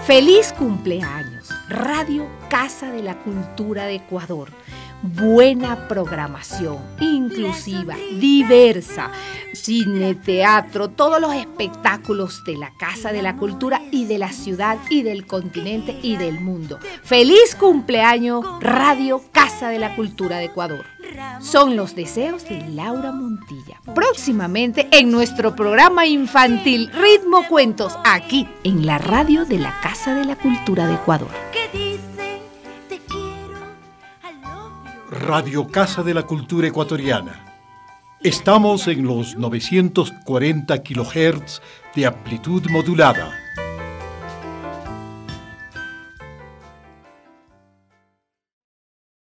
Feliz cumpleaños, Radio Casa de la Cultura de Ecuador. Buena programación, inclusiva, diversa, cine, teatro, todos los espectáculos de la Casa de la Cultura y de la ciudad y del continente y del mundo. Feliz cumpleaños, Radio Casa de la Cultura de Ecuador. Son los deseos de Laura Montilla. Próximamente en nuestro programa infantil Ritmo Cuentos, aquí en la radio de la Casa de la Cultura de Ecuador. Radio Casa de la Cultura Ecuatoriana. Estamos en los 940 kHz de amplitud modulada.